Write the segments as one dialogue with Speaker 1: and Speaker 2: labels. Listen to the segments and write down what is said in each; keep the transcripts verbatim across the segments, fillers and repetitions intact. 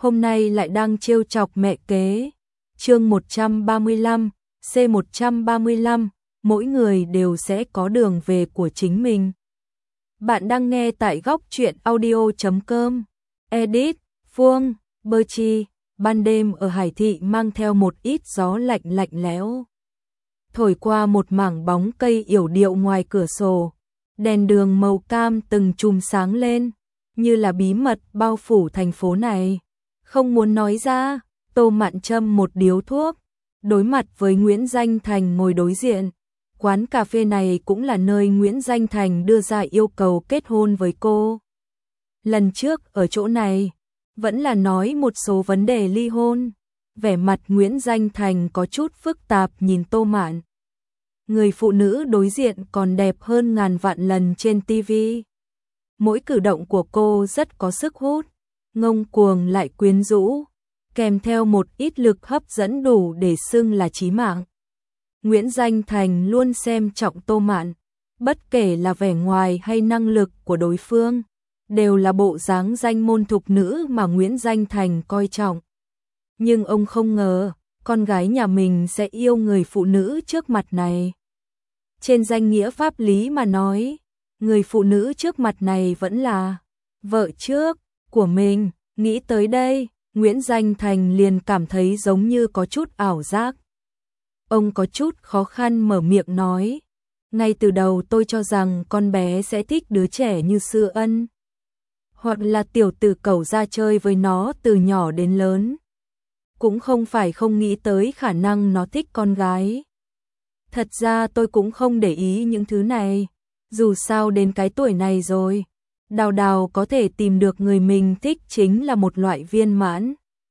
Speaker 1: hôm nay lại đang trêu chọc mẹ kế. Chương một trăm ba mươi lăm, C một trăm ba mươi lăm, mỗi người đều sẽ có đường về của chính mình. Bạn đang nghe tại góc truyện audio chấm com. Edit, Phương, Bơ Chi, ban đêm ở Hải Thị mang theo một ít gió lạnh lạnh lẽo. Thổi qua một mảng bóng cây yểu điệu ngoài cửa sổ, đèn đường màu cam từng chùm sáng lên, như là bí mật bao phủ thành phố này. Không muốn nói ra, Tô Mạn châm một điếu thuốc, đối mặt với Nguyễn Danh Thành ngồi đối diện. Quán cà phê này cũng là nơi Nguyễn Danh Thành đưa ra yêu cầu kết hôn với cô. Lần trước ở chỗ này, vẫn là nói một số vấn đề ly hôn. Vẻ mặt Nguyễn Danh Thành có chút phức tạp nhìn Tô Mạn. Người phụ nữ đối diện còn đẹp hơn ngàn vạn lần trên ti vi. Mỗi cử động của cô rất có sức hút, ngông cuồng lại quyến rũ, kèm theo một ít lực hấp dẫn đủ để xưng là chí mạng. Nguyễn Danh Thành luôn xem trọng Tô Mạn, bất kể là vẻ ngoài hay năng lực của đối phương, đều là bộ dáng danh môn thục nữ mà Nguyễn Danh Thành coi trọng. Nhưng ông không ngờ, con gái nhà mình sẽ yêu người phụ nữ trước mặt này. Trên danh nghĩa pháp lý mà nói, người phụ nữ trước mặt này vẫn là vợ trước của mình. Nghĩ tới đây, Nguyễn Danh Thành liền cảm thấy giống như có chút ảo giác. Ông có chút khó khăn mở miệng nói, ngay từ đầu tôi cho rằng con bé sẽ thích đứa trẻ như Sư Ân, hoặc là tiểu tử cẩu ra chơi với nó từ nhỏ đến lớn. Cũng không phải không nghĩ tới khả năng nó thích con gái. Thật ra tôi cũng không để ý những thứ này, dù sao đến cái tuổi này rồi, Đào Đào có thể tìm được người mình thích chính là một loại viên mãn.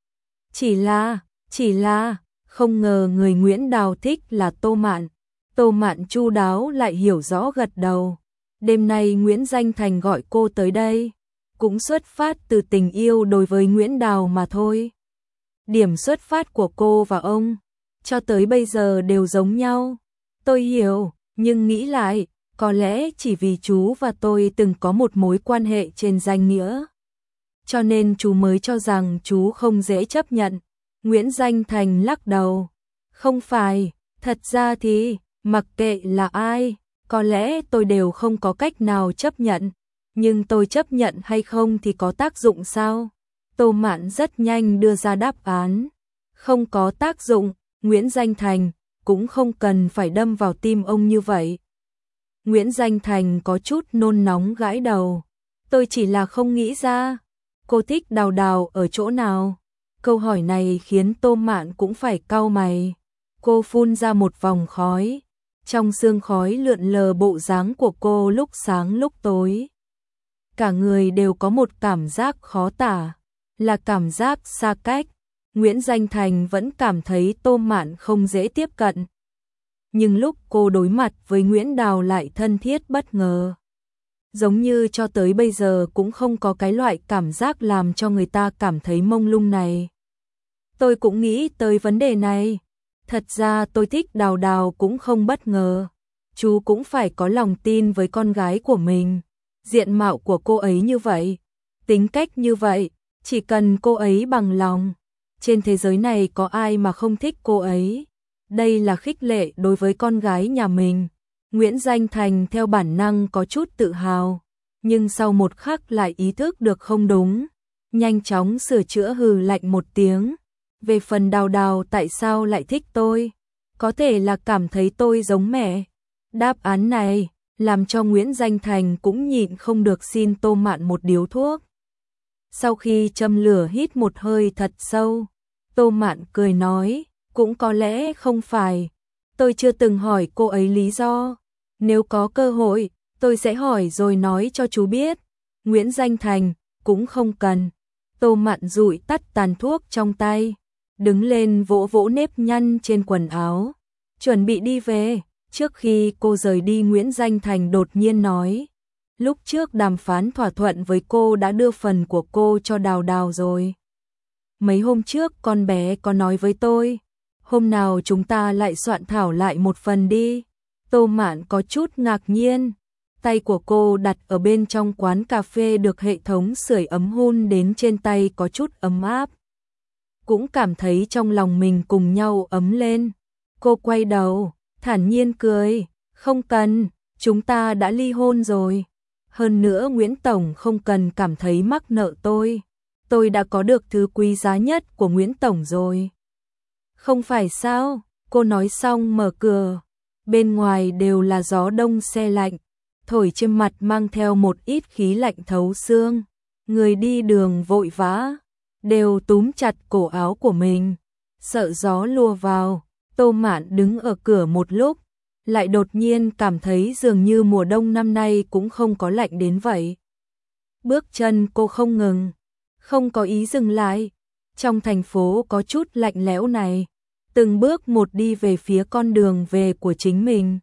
Speaker 1: Chỉ là, chỉ là, không ngờ người Nguyễn Đào thích là Tô Mạn. Tô Mạn chu đáo lại hiểu rõ gật đầu. Đêm nay Nguyễn Danh Thành gọi cô tới đây, cũng xuất phát từ tình yêu đối với Nguyễn Đào mà thôi. Điểm xuất phát của cô và ông, cho tới bây giờ đều giống nhau. Tôi hiểu, nhưng nghĩ lại, có lẽ chỉ vì chú và tôi từng có một mối quan hệ trên danh nghĩa, cho nên chú mới cho rằng chú không dễ chấp nhận. Nguyễn Danh Thành lắc đầu. Không phải, thật ra thì, mặc kệ là ai, có lẽ tôi đều không có cách nào chấp nhận. Nhưng tôi chấp nhận hay không thì có tác dụng sao? Tô Mạn rất nhanh đưa ra đáp án. Không có tác dụng, Nguyễn Danh Thành, cũng không cần phải đâm vào tim ông như vậy. Nguyễn Danh Thành có chút nôn nóng gãi đầu. Tôi chỉ là không nghĩ ra, cô thích Đào Đào ở chỗ nào? Câu hỏi này khiến Tô Mạn cũng phải cau mày. Cô phun ra một vòng khói. Trong sương khói lượn lờ bộ dáng của cô lúc sáng lúc tối. Cả người đều có một cảm giác khó tả, là cảm giác xa cách. Nguyễn Danh Thành vẫn cảm thấy Tô Mạn không dễ tiếp cận. Nhưng lúc cô đối mặt với Nguyễn Đào lại thân thiết bất ngờ. Giống như cho tới bây giờ cũng không có cái loại cảm giác làm cho người ta cảm thấy mông lung này. Tôi cũng nghĩ tới vấn đề này. Thật ra tôi thích Đào Đào cũng không bất ngờ. Chú cũng phải có lòng tin với con gái của mình. Diện mạo của cô ấy như vậy, tính cách như vậy, chỉ cần cô ấy bằng lòng. Trên thế giới này có ai mà không thích cô ấy. Đây là khích lệ đối với con gái nhà mình. Nguyễn Danh Thành theo bản năng có chút tự hào, nhưng sau một khắc lại ý thức được không đúng. Nhanh chóng sửa chữa hừ lạnh một tiếng. Về phần Đào Đào tại sao lại thích tôi? Có thể là cảm thấy tôi giống mẹ. Đáp án này làm cho Nguyễn Danh Thành cũng nhịn không được xin Tô Mạn một điếu thuốc. Sau khi châm lửa hít một hơi thật sâu, Tô Mạn cười nói, cũng có lẽ không phải. Tôi chưa từng hỏi cô ấy lý do. Nếu có cơ hội, tôi sẽ hỏi rồi nói cho chú biết. Nguyễn Danh Thành, cũng không cần. Tô Mạn dụi tắt tàn thuốc trong tay, đứng lên vỗ vỗ nếp nhăn trên quần áo, chuẩn bị đi về. Trước khi cô rời đi, Nguyễn Danh Thành đột nhiên nói, lúc trước đàm phán thỏa thuận với cô đã đưa phần của cô cho Đào Đào rồi. Mấy hôm trước con bé có nói với tôi, hôm nào chúng ta lại soạn thảo lại một phần đi. Tô Mạn có chút ngạc nhiên, tay của cô đặt ở bên trong quán cà phê được hệ thống sưởi ấm hun đến trên tay có chút ấm áp. cũng cảm thấy trong lòng mình cùng nhau ấm lên. Cô quay đầu, thản nhiên cười, không cần, chúng ta đã ly hôn rồi. Hơn nữa Nguyễn Tổng không cần cảm thấy mắc nợ tôi. Tôi đã có được thứ quý giá nhất của Nguyễn Tổng rồi. Không phải sao? Cô nói xong mở cửa. Bên ngoài đều là gió đông se lạnh, thổi trên mặt mang theo một ít khí lạnh thấu xương. Người đi đường vội vã, đều túm chặt cổ áo của mình, sợ gió lùa vào. Tô Mạn đứng ở cửa một lúc, lại đột nhiên cảm thấy dường như mùa đông năm nay cũng không có lạnh đến vậy. Bước chân cô không ngừng, không có ý dừng lại. Trong thành phố có chút lạnh lẽo này, từng bước một đi về phía con đường về của chính mình.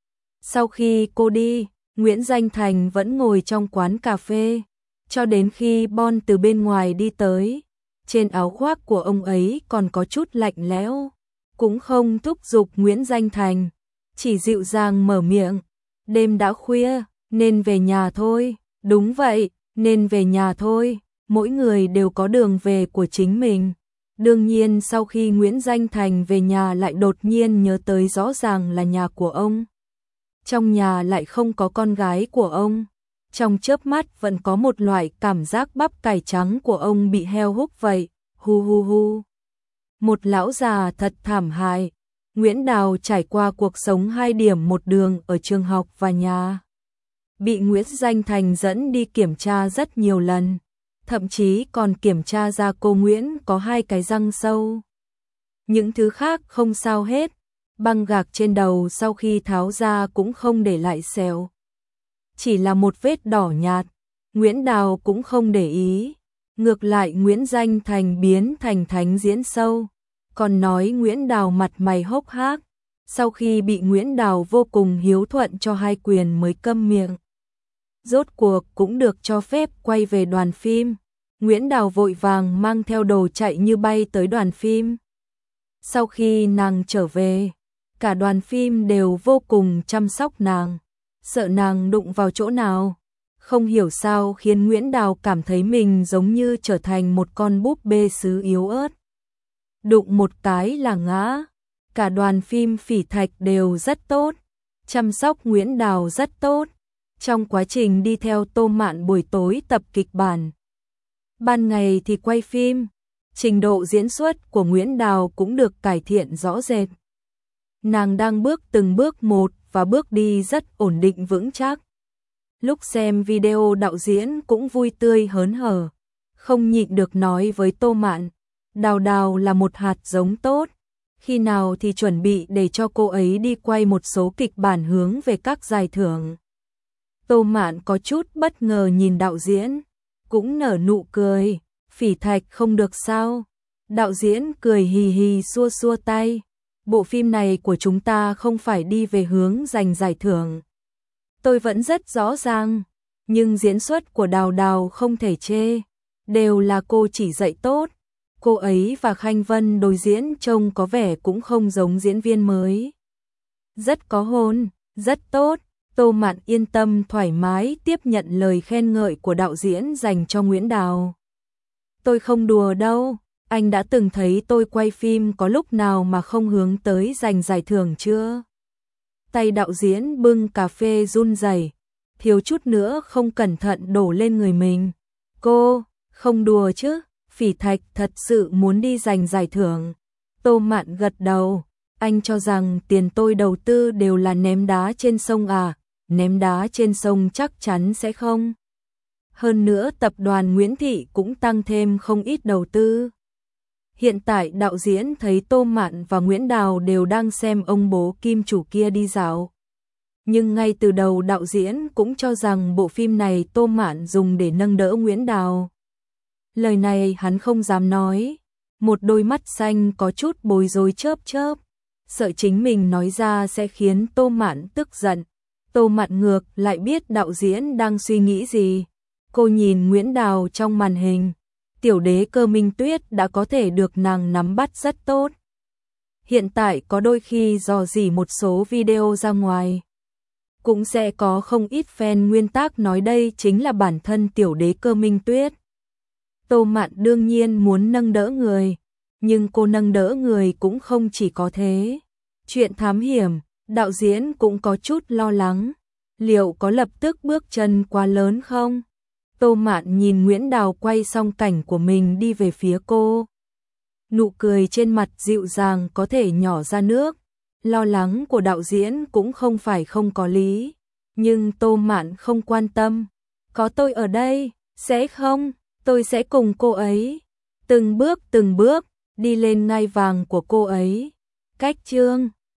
Speaker 1: Sau khi cô đi, Nguyễn Danh Thành vẫn ngồi trong quán cà phê, cho đến khi Bon từ bên ngoài đi tới. Trên áo khoác của ông ấy còn có chút lạnh lẽo, cũng không thúc giục Nguyễn Danh Thành, chỉ dịu dàng mở miệng, đêm đã khuya, nên về nhà thôi. Đúng vậy, nên về nhà thôi, mỗi người đều có đường về của chính mình. Đương nhiên sau khi Nguyễn Danh Thành về nhà lại đột nhiên nhớ tới rõ ràng là nhà của ông. Trong nhà lại không có con gái của ông. Trong chớp mắt vẫn có một loại cảm giác bắp cải trắng của ông bị heo húc vậy. Hu hu hu. Một lão già thật thảm hại. Nguyễn Đào trải qua cuộc sống hai điểm một đường ở trường học và nhà. Bị Nguyễn Danh Thành dẫn đi kiểm tra rất nhiều lần. Thậm chí còn kiểm tra ra cô Nguyễn có hai cái răng sâu. Những thứ khác không sao hết. Băng gạc trên đầu sau khi tháo ra cũng không để lại sẹo. Chỉ là một vết đỏ nhạt. Nguyễn Đào cũng không để ý. Ngược lại Nguyễn Danh Thành biến thành thánh diễn sâu. Còn nói Nguyễn Đào mặt mày hốc hác. Sau khi bị Nguyễn Đào vô cùng hiếu thuận cho hai quyền mới câm miệng. Rốt cuộc cũng được cho phép quay về đoàn phim. Nguyễn Đào vội vàng mang theo đồ chạy như bay tới đoàn phim. Sau khi nàng trở về, cả đoàn phim đều vô cùng chăm sóc nàng, sợ nàng đụng vào chỗ nào. Không hiểu sao khiến Nguyễn Đào cảm thấy mình giống như trở thành một con búp bê sứ yếu ớt. Đụng một cái là ngã. Cả đoàn phim Phỉ Thạch đều rất tốt, chăm sóc Nguyễn Đào rất tốt. Trong quá trình đi theo Tô Mạn buổi tối tập kịch bản, ban ngày thì quay phim, trình độ diễn xuất của Nguyễn Đào cũng được cải thiện rõ rệt. Nàng đang bước từng bước một và bước đi rất ổn định vững chắc. Lúc xem video đạo diễn cũng vui tươi hớn hở, không nhịn được nói với Tô Mạn, Đào Đào là một hạt giống tốt, khi nào thì chuẩn bị để cho cô ấy đi quay một số kịch bản hướng về các giải thưởng. Tô Mạn có chút bất ngờ nhìn đạo diễn, cũng nở nụ cười, Phỉ Thạch không được sao? Đạo diễn cười hì hì xua xua tay, bộ phim này của chúng ta không phải đi về hướng giành giải thưởng. Tôi vẫn rất rõ ràng, nhưng diễn xuất của Đào Đào không thể chê, đều là cô chỉ dạy tốt. Cô ấy và Khanh Vân đối diễn trông có vẻ cũng không giống diễn viên mới. Rất có hồn, rất tốt. Tô Mạn yên tâm thoải mái tiếp nhận lời khen ngợi của đạo diễn dành cho Nguyễn Đào. Tôi không đùa đâu, anh đã từng thấy tôi quay phim có lúc nào mà không hướng tới giành giải thưởng chưa? Tay đạo diễn bưng cà phê run rẩy, thiếu chút nữa không cẩn thận đổ lên người mình. Cô, không đùa chứ, Phỉ Thạch thật sự muốn đi giành giải thưởng. Tô Mạn gật đầu, anh cho rằng tiền tôi đầu tư đều là ném đá trên sông à? Ném đá trên sông chắc chắn sẽ không. Hơn nữa tập đoàn Nguyễn Thị cũng tăng thêm không ít đầu tư. Hiện tại đạo diễn thấy Tô Mạn và Nguyễn Đào đều đang xem ông bố kim chủ kia đi dạo. Nhưng ngay từ đầu đạo diễn cũng cho rằng bộ phim này Tô Mạn dùng để nâng đỡ Nguyễn Đào. Lời này hắn không dám nói. Một đôi mắt xanh có chút bối rối chớp chớp, sợ chính mình nói ra sẽ khiến Tô Mạn tức giận. Tô Mạn ngược lại biết đạo diễn đang suy nghĩ gì. Cô nhìn Nguyễn Đào trong màn hình, tiểu đế Cơ Minh Tuyết đã có thể được nàng nắm bắt rất tốt. Hiện tại có đôi khi dò dỉ một số video ra ngoài, cũng sẽ có không ít fan nguyên tác nói đây chính là bản thân tiểu đế Cơ Minh Tuyết. Tô Mạn đương nhiên muốn nâng đỡ người, nhưng cô nâng đỡ người cũng không chỉ có thế. Chuyện thám hiểm, đạo diễn cũng có chút lo lắng. Liệu có lập tức bước chân quá lớn không? Tô Mạn nhìn Nguyễn Đào quay xong cảnh của mình đi về phía cô. Nụ cười trên mặt dịu dàng có thể nhỏ ra nước. Lo lắng của đạo diễn cũng không phải không có lý. Nhưng Tô Mạn không quan tâm. Có tôi ở đây, sẽ không, tôi sẽ cùng cô ấy. Từng bước từng bước, đi lên ngai vàng của cô ấy. Cách chương